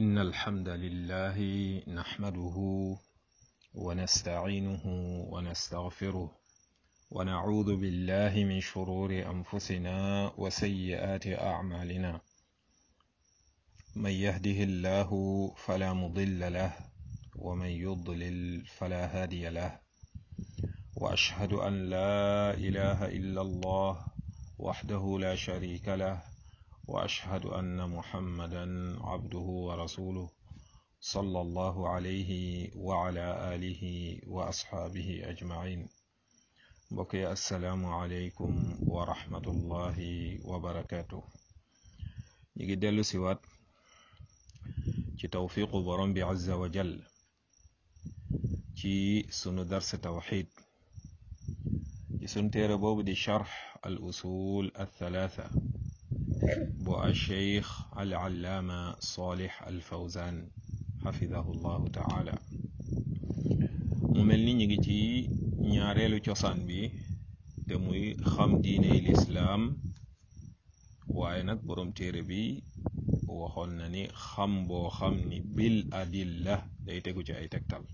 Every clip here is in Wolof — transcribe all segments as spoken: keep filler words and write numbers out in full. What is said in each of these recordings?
إن الحمد لله نحمده ونستعينه ونستغفره ونعوذ بالله من شرور أنفسنا وسيئات أعمالنا من يهده الله فلا مضل له ومن يضلل فلا هادي له وأشهد أن لا إله إلا الله وحده لا شريك له وأشهد أن محمدا عبده ورسوله صلى الله عليه وعلى آله وأصحابه أجمعين. بقي السلام عليكم ورحمة الله وبركاته. نيجي دلو سوات ci tawfiqu borom bi azza wa jal ci sunu dars tawxid ci sunu téere boobu di charx al usul al thalatha bu al cheikh al allaama salih al fawzan xafidahu llahu taala. mu mel ni ñu ngi ci ñaareelu cosaan bi te muy xam diiney lislaam, waaye nag borom téere bi waxoon na ni xam boo xam ni bil adilla day tegu ci ay tegtal,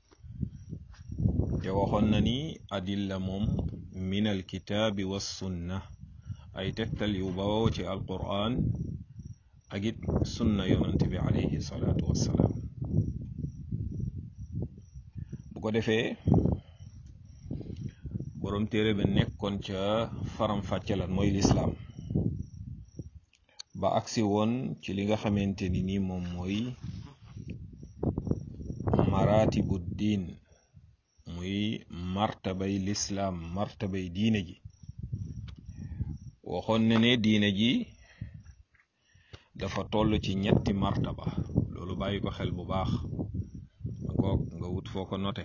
te waxoon na ni adilla moom min al kitaabi was sunna, ay tegtal yu bawoo ci alquran ak it sunna yonante bi alayhi salaatu wassalaam. bu ko defee borom téere bi nekkoon ca faram fàccalan mooy lislaam ba agsi woon ci li nga xamante ni ni moom mooy maratibu diin, muy martabay lislaam, martabay diine ji. waxoon na ne diine ji dafa toll ci ñetti martaba, loolu bàyyi ko xel bu baax ma ngoog nga wut foo ko note.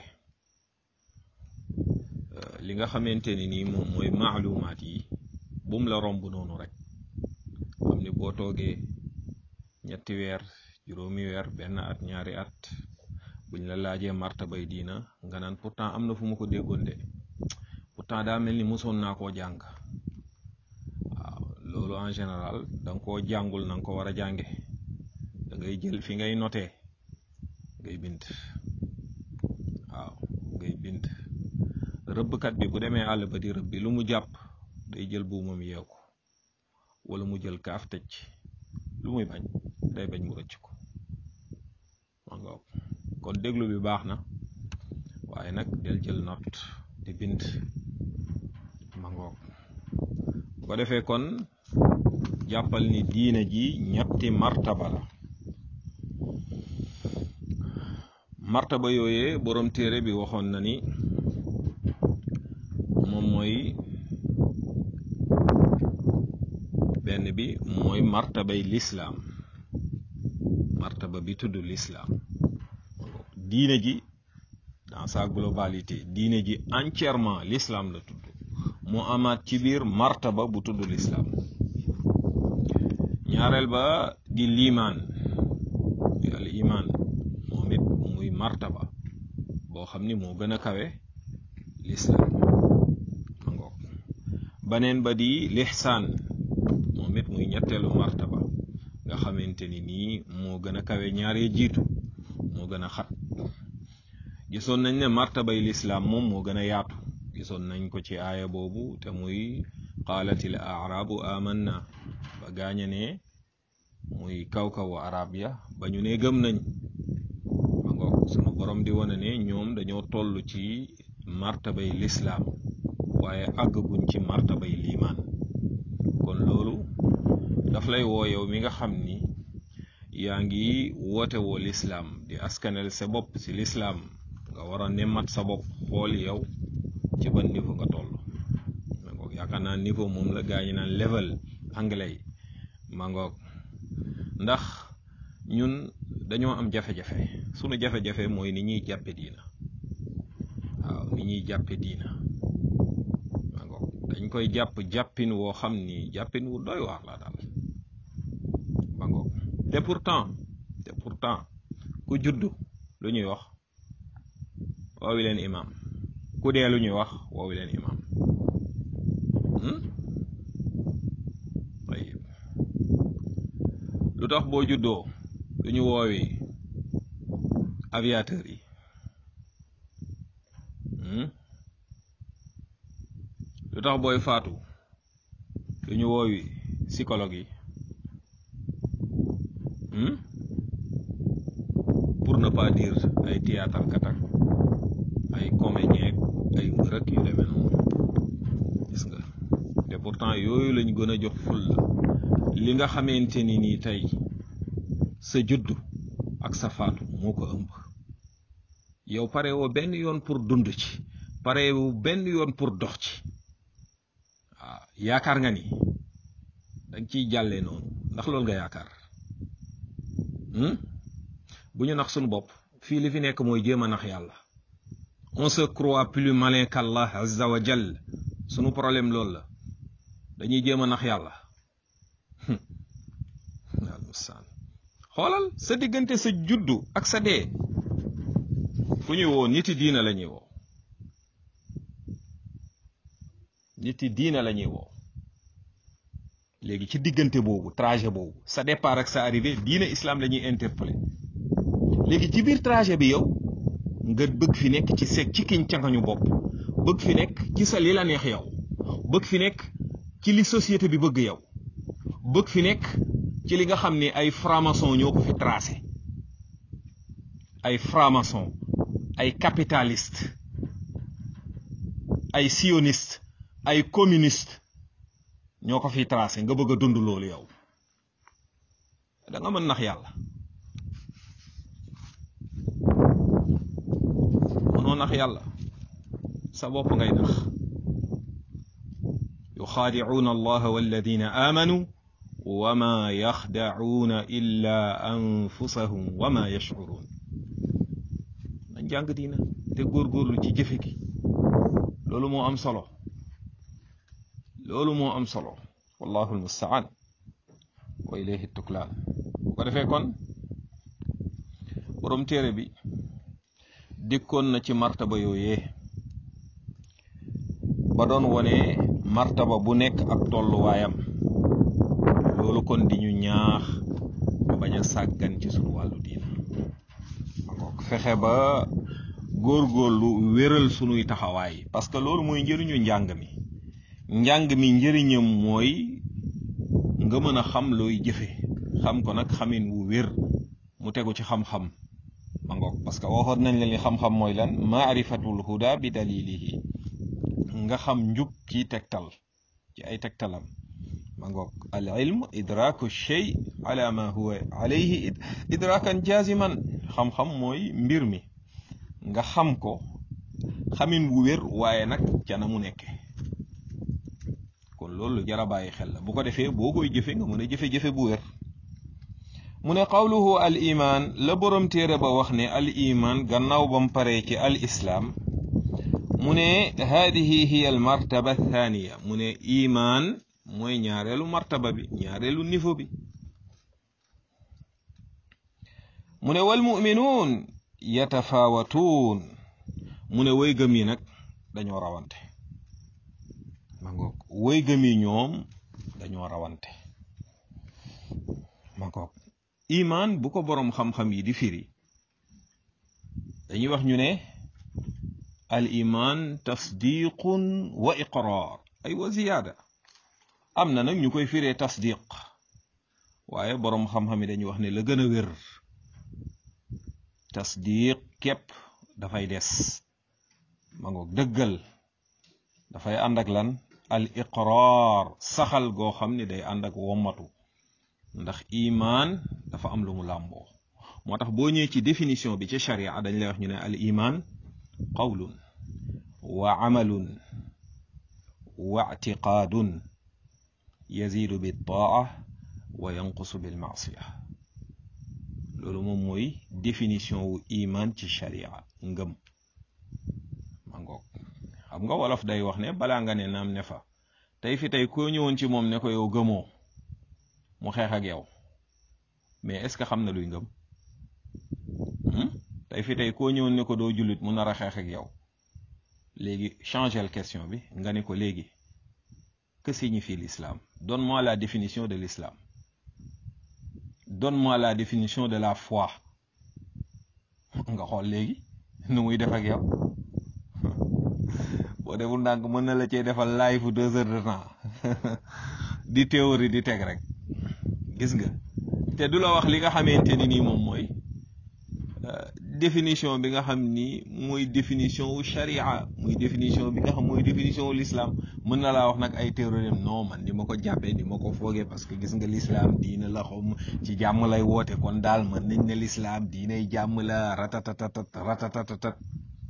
li nga xamante ni nii moom mooy maalumaat yi bum la romb noonu rek, xam ni boo toogee ñetti weer juróomi weer benn at ñaari at buñ la laajee martabay diina nga naan pourtant am na fu ma ko déggoon de, pourtant daa mel ni mosoon naa koo jàng. waaw loolu en général da nga koo jàngul na nga ko war a jànge. da ngay jël fi ngay notee ngay bind. waaw ngay bind. rëbbkat bi bu demee àll ba di rëbb bi lu mu jàpp day jël buumam yeew ko, wala mu jël kaaf tëj, lu muy bañ day bañ mu rëcc ko. ma ngoog kon déglu bi baax na, waaye nag del jël note di bind. ma ngoog bu ko defee kon jàppal ni diine ji ñetti martaba la. martaba yooyee borom téere bi waxoon na ni moom mooy benn bi mooy martabay lislaam, martaba bi tudd lislaam. diine ji dans sa globalité, diine ji entièrement l'islam la tudd, mu amaat ci biir martaba bu tudd lislaam. ñaareel ba di liimaan, muy al imaan, moom it muy martaba boo xam ni moo gën a kawe lislaam. ma ngoog baneen ba di lixsaan, moom it muy ñetteelu martaba nga xamante ni nii moo gën a kawe ñaaree jiitu, moo gën a xat. gisoon nañ ne martabay lislaam moom moo gën a yaatu, gisoon nañ ko ci aaya boobu te muy qaalatil aarabu amanna, ba gaaña ne muy kaw-kawu arab ya ba ñu ne gëm nañ. ma ngoog sunu borom di wane ne ñoom dañoo toll ci martabay lislaam waaye àggaguñ ci martabay liimaan. kon loolu daf lay woo yow mi nga xam ni yaa ngi woote woo lislaam di askanel sa bopp ci lislaam, nga war a nemmat sa bopp xool yow ci ban niveau nga toll. ma ngoog yaakaar naa niveau moom la gaa ñi naan level anglais yi. ma ngoog ndax ñun dañoo am jafe-jafe. sunu jafe-jafe mooy ni ñuy jàppe diina. waaw ni ñuy jàppe diina ma ngoog dañ koy jàpp jàppin woo xam ni jàppin wu doy waar la daal. ma ngoog te pourtant te pourtant ku juddu lu ñuy wax woowi leen imaam, ku dee lu ñuy wax woowi leen imaam. lu tax boo juddoo lu ñu woowee aviateurs yi lu tax booy faatu lu ñu woowee psychologue yi pour ne pas dire ay théâtre katak ay comédien ay mbërëk yu demee noonu gis nga te pourtant yooyu lañ gën a jox ful la li nga xamante ni nii tey sa juddu ak sa faatu moo ko ëmb yow pare woo benn yoon pour dund ci pare woo benn yoon pour dox ci waaw yaakaar nga ni danga ciy jàllee noonu ndax loolu nga yaakaar bu ñu nax suñu bopp fii li fi nekk mooy jéem a nax yàlla on se croit plus malin qu'Allah azza wa jal sunu problème loolu la dañuy jéem a nax yàlla xoolal sa diggante sa juddu ak sa dee ku ñuy woo niti diina la ñuy woo niti diina la ñuy woo léegi ci diggante boobu trajet boobu sa départ ak sa arrivée diina islam la ñuy interpeller léegi ci biir trajet bi yow nga bëgg fi nekk ci seeg ci kiñ cangañu bopp bëgg fi nekk ci sa li la neex yow bëgg fi nekk ci li société bi bëgg yow bëgg fi nekk ci li nga xam ni ay franc-maçon ñoo ko fi tracé ay franc-maçon ay capitaliste ay sioniste ay communiste ñoo ko fi tracé nga bëgg a dund loolu yow da nga mën nax yàlla mënoo nax yàlla sa bopp ngay nax yuxaadicuuna allaha walladina aamanu wa ma yaxdacuuna illa anfusahum wa ma yashcuruun nañ jàng diina te góorgóorlu ci jëfe gi loolu moo am solo loolu moo am solo wallahu almustaan wa ilayhi tuklaan bu ko defee kon borom téere bi dikkoon na ci martaba yooyee ba doon wone martaba bu nekk ak tolluwaayam loolu kon di ñu ñaax ñu bañ a sàggan ci sunu wàllu diina mangook fexe ba góorgóorlu wéral sunuy taxawaay parce que loolu mooy njëriñu njàng mi njàng mi njëriñam mooy nga mën a xam looy jëfe xam ko nag xamin wu wér mu tegu ci xam-xam mangook parce que waxoon nañ la ni xam-xam mooy lan maarifatul huda bi dalilihi nga xam njub ci tegtal ci ay tegtalam mangook al ilm idraku shay ala ma huwa alayhi idrakan jaziman xam-xam mooy mbir mi nga xam ko xamin wu wér waaye nag ca na mu nekke kon loolu jara bàyyi xel la bu ko defee boo koy jëfe nga mën a jëfe-jëfe bu wér mu ne qawluhu al iman la borom téere ba wax ne al iman gannaaw bam paree ci al islaam mu ne haadihi hiya al martaba thaniya mu ne iman mooy ñaareelu martaba bi ñaareelu niveau bi mu ne wal muminuun yatafaawatuun mu ne way gëm yi nag dañoo rawante ma ngoog way gëm yi ñoom dañoo rawante ma ngoog iman bu ko boroom xam-xam yi di firi dañuy wax ñu ne al iman tasdiqun wa iqrar ay wa ziyaada am na nag ñu koy firee tasdiq waaye boroom xam-xam yi dañuy wax ne la gën a wér tasdiq képp dafay des ma ngoog dëggal dafay ànd ak lan al iqrar saxal goo xam ne day ànd ak wommatu ndax iman dafa am lu mu làmboo moo tax boo ñëwee ci définition bi ci sharia dañ lay wax ñu ne al iman qawlun wa amalun wa i'tiqadun yazidu bit taa wa yanqusu bil maasiya loolu moom mooy définition wu iman ci sharia ngëm ma ngoog xam nga wolof day wax ne balaa nga ne naam ne fa tey fi tey koo ñëwoon ci moom ne ko yow gëmoo mu xeex ak yow mais est-ce que xam na luy ngëm tey fi tey koo ñëwoon ne ko doo jullit mu nar a xeex ak yow léegi changer question bi nga ne ko léegi que signifie l'islam donne-moi la définition de l'islam donne-moi la définition de la foi nga xool léegi nu muy def ak yow boo deful ndànk mën na la cee defal live fu deux heures de temps di théorie di teg rek gis nga te du la wax li nga xamante ni nii moom mooy définition bi nga xam ni mooy définition wu sharia muy définition bi nga xam mooy définition wu l'islam mën na laa wax nag ay théorie non man ni ma ko jàppee ni ma ko foogee parce que gis nga l'islam diina la xom ci jàmm lay woote kon daal mën nañ ne l'islam diinay jàmm la ratatatatat ratatatatat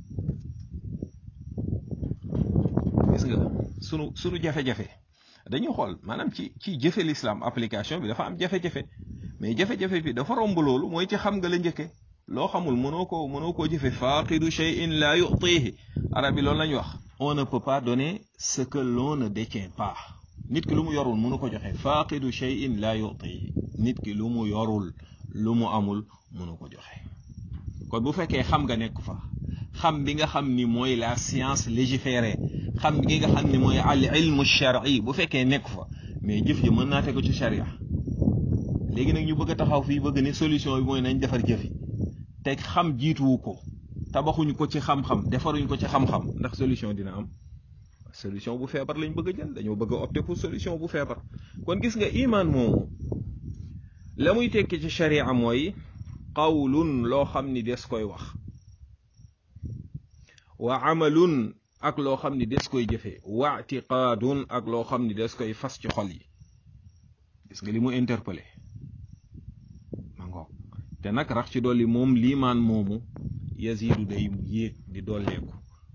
gis nga sunu sunu jafe-jafe dañuy xool maanaam ci ci jëfe l'islam application bi dafa am jafe-jafe mais jafe-jafe bi dafa romb loolu mooy ci xam nga la njëkke loo xamul mënoo ko mënoo koo jëfe faqidu shay'in la yu'tihi arab yi loolu lañ wax on ne peut pas donner ce que l'on ne détient pas nit ki lu mu yorul mënu ko joxe faqidu shay'in la yu'tihi nit ki lu mu yorul lu mu amul mënu ko joxe kon bu fekkee xam nga nekk fa xam bi nga xam ni mooy la science légiférée xam bi nga xam ni mooy al ilmu shar'i bu fekkee nekk fa mais jëf ji mën naa tegu ci sharia léegi nag ñu bëgg a taxaw fii bëgg ne solution bi mooy nañ defar jëf yi te xam jiituwu ko tabaxuñu ko ci xam-xam defaruñu ko ci xam-xam ndax solution dina am solution bu feebar lañ bëgg a jël dañoo bëgg a opter pour solution bu feebar kon gis nga iman moomu la muy tekki ci sharia mooy qawlun loo xam ni des koy wax wa amalun ak loo xam ni des koy jëfee wa i'tiqaadun ak loo xam ni des koy fas ci xol yi gis nga li mu interpellé ma ngoog te nag rax ci dolli moom liimaan moomu yazidu day yéeg di dolleeku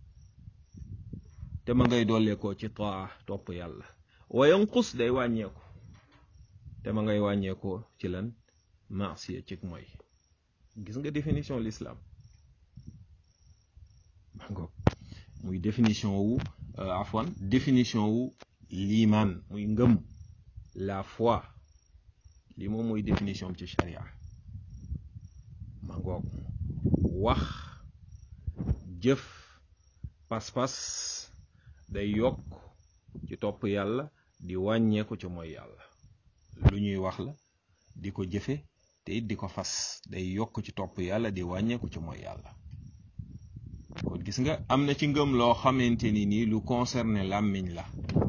te ma ngay dolleekoo ci taa topp yàlla wa yanqus day wàññeeku te ma ngay wàññeekoo ci lan maasiya ci mooy gis nga définition l'islam ma ngoog muy définition wu afwan définition wu liimaan muy ngëm la foi li moom mooy définition ci sharia ma ngoog wax jëf pas-pas day yokk ci topp yàlla di wàññeeku ci mooy yàlla lu ñuy wax la di ko jëfe te it di ko fas day yokk ci topp yàlla di wàññeeku ci mooy yàlla kon gis nga am na ci ngëm loo xamante ni nii lu concerné làmmiñ la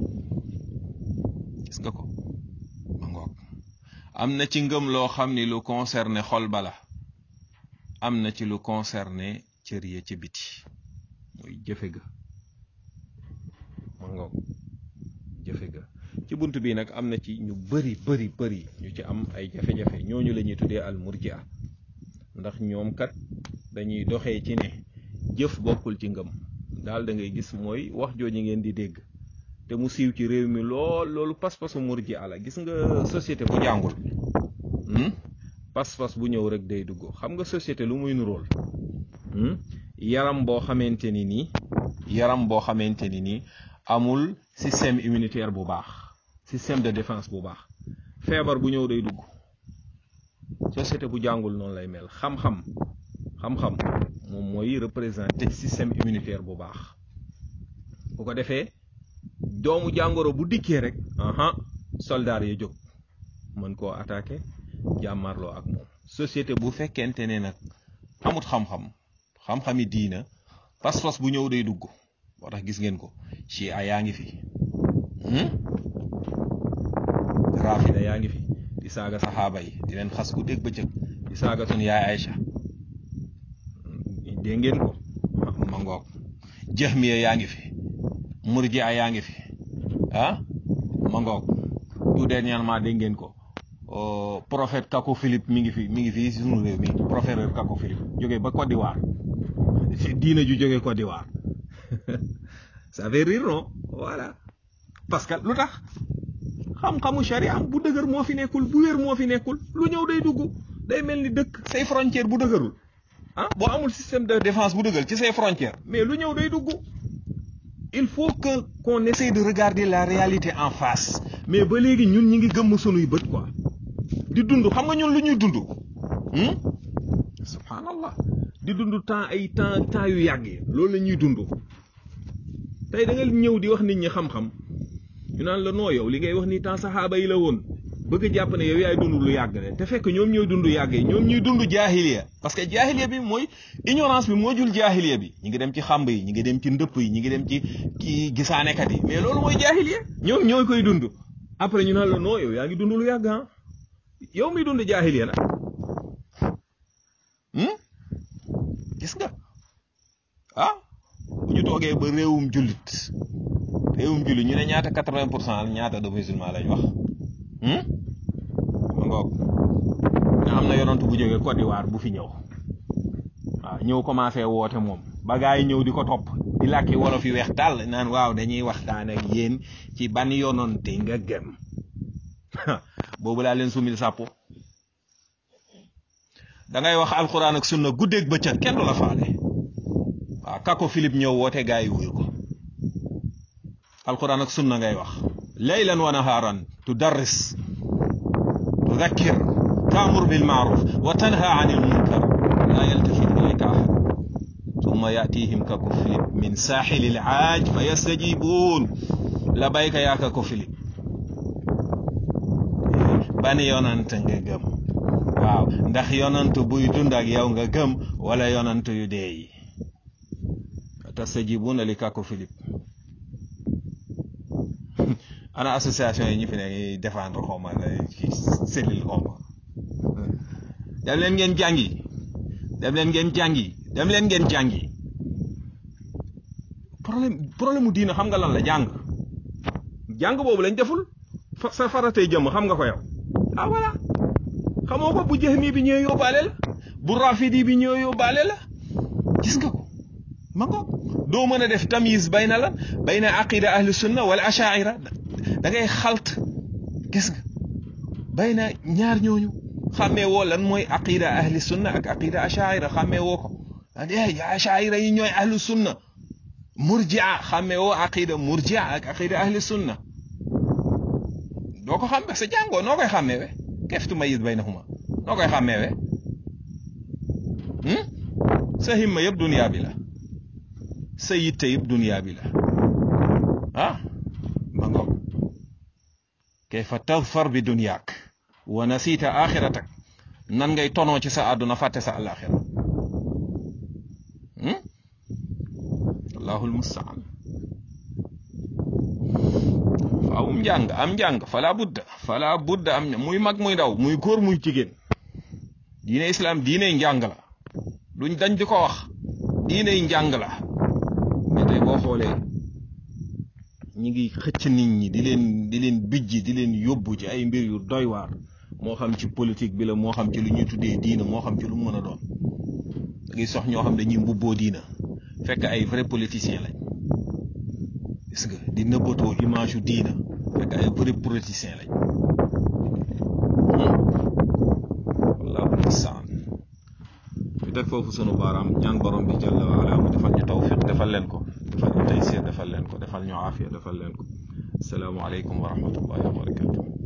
gis nga ko ma ngoog am na ci ngëm loo xam ni lu concerné xol bala am na ci lu concerné cër ya ci biti muy jëfe ga ma ngoog jëfe ga ci bunt bi nag am na ci ñu bari bari bari ñu ci am ay jafe-jafe ñooñu la ñuy tuddee al murji'a ndax ñoom kat dañuy doxee ci ne jëf bokkul ci ngëm daal da ngay gis mooy wax jooju ngeen di dégg te mu siiw ci réew mi lool loolu pas-pasu murji'a la gis nga société bu jàngul pas-pas bu ñëw rek day dugg xam nga société lu muy nuróol yaram boo xamante ni nii yaram boo xamante ni nii amul système immunitaire bu baax système de défense bu baax feebar bu ñëw day dugg société bu jàngul noonu lay mel xam-xam xam-xam moom mooy représenter système immunitaire bu baax bu ko defee doomu jàngoro bu dikkee rek aha soldaar yi jóg mën koo attaquer jàmmarloo ak moom société bu fekkente ne nag amut xam-xam xam-xami diina pas-pas bu ñëw day dugg moo tax gis ngeen ko ci a yaa ngi fi rafida yaa ngi fi di saaga saxaaba yi di leen xas ku dégg bëccëg di saaga sun yaay Aïcha dégg ngeen ko ma ngoog jahmiya yaa ngi fi murji'a yaa ngi fi ah ma ngoog tout dernièrement dégg ngeen ko prophète Kako Philippe mi ngi fi mi ngi fi si sunu réew mi prophète Kako Philippe jógee ba Côte d'Ivoire diina ju jógee Côte d'Ivoire ça fait rire non voilà parce que lu tax xam-xamu sharia bu dëgër moo fi nekkul bu wér moo fi nekkul lu ñëw day dugg day mel ni dëkk say frontière bu dëgërul ah boo amul système de défense bu dëgër ci say frontière mais lu ñëw day dugg il faut que qu'on essaie de regarder la réalité en face mais ba léegi ñun ñi ngi gëmm sunuy bët quoi di dund xam nga ñun lu ñuy dund subhanallah di dund temps ay temps temps yu yàggee loolu la ñuy dund tey da nga ñëw di wax nit ñi xam-xam ñu naan la noo yow li ngay wax ni temps saxaaba yi la woon bëgg a jàpp ne yow yaay dund lu yàgg de te fekk ñoom ñooy dund yàgg yi ñoom ñuy dund jaahiliya parce que jaahiliya bi mooy ignorance bi moo jul jaahiliya bi ñi ngi dem ci xamb yi ñi ngi dem ci ndëpp yi ñi ngi dem ci kii gisaanekat yi mais loolu mooy jaahiliya ñoom ñooy koy dund après ñu naan la non yow yaa ngi dund lu yàgg ah yow miy dund jaahiliya nag gis nga ah bu ñu toogee ba réewum jullit réewum jullit ñu ne ñaata quatre-vingt pour cent ñaata de musulman lañ wax ma ngoog nga am na yonantu bu jógee Côte d'Ivoire bu fi ñëw waaw ñëw commencé woote moom ba gaa yi ñëw di ko topp di làkki wolof yu weex tàll naan waaw dañuy waxtaan ak yéen ci ban yonante nga gëm boobu laa leen sumil sàppo da ngay wax alxuraan ak sunna guddeeg bëccëg kenn du la faale waaw kako Philippe ñëw woote gaa yi wuyu ko alxuraan ak sunna ngay wax laylan wa naharan tudarris tudakkir taamur bil maaruf wa tanha anil munkar la yaltafit ilayka ahad ثم يأتيهم ككفل من ساحل العاج فيستجيبون لبيك يا ككفل bani yonant nga gëm waaw ndax yonant buy dund ak yow nga gëm wala yonant yu dee yi tastajibuna li kakufil ana association yi ñu fi ne défendre xawma ci cellule xawma dem leen ngeen jàngi dem leen ngeen jàngi dem leen ngeen jàngi problème problème mu diina xam nga lan la jàng jàng boobu lañ deful sa faratay jëm xam nga ko yow ah voilà xamoo ko bu Jahmi bi ñëw yóbbaale la bu Rafidi bi ñëw yóbbaale la gis nga ko ma ko doo mën a def tamyiz bayna la bayna aqida ahli sunna wal ashaira da ngay xalt gis nga bayna ñaar ñooñu xàmmee woo lan mooy aqida ahli sunna ak aqida ashaira xàmmee woo ko ay ashaira yi ñooy ahli sunna murjia xàmmee woo aqida murjia ak aqida ahli sunna doo ko xam sa jàngoo noo koy xàmmeewe kayfa tumayyiz baynahuma noo koy xàmmeewe sa himma yëpp dunya bi la sa yitte yëpp dunya bi la ah ma ngoog kayfa tadfar bi dunyaak wa nasita axiratak nan ngay tonoo ci sa àdduna fàtte sa alaxira allahul mustaan faaw njàng am njàng fala budda fala budda am muy mag muy ndaw muy góor muy jigéen diine islam diine njàng la duñ dañ di ko wax diine njàng la mais tey boo xoolee ñi ngi xëcc nit ñi di leen di leen bijji di leen yóbbu ci ay mbir yu doy waar moo xam ci politique bi la moo xam ci lu ñuy tuddee diina moo xam ci lu mu mën a doon da ngay sox ñoo xam dañuy mbubboo diina fekk ay vrai politicien lañ gis nga di nëbbatoo image yu diina fekk ay vrai politicien lañ wallahu musta'an ñu teg foofu sunu baaraam ñaan borom bi jalla wa ala mu defal ñu tawfiq defal leen ko defal ñu taysir defal leen ko defal ñu aafiya defal leen ko assalaamu aleykum wa rahmatullahi wa barakatuh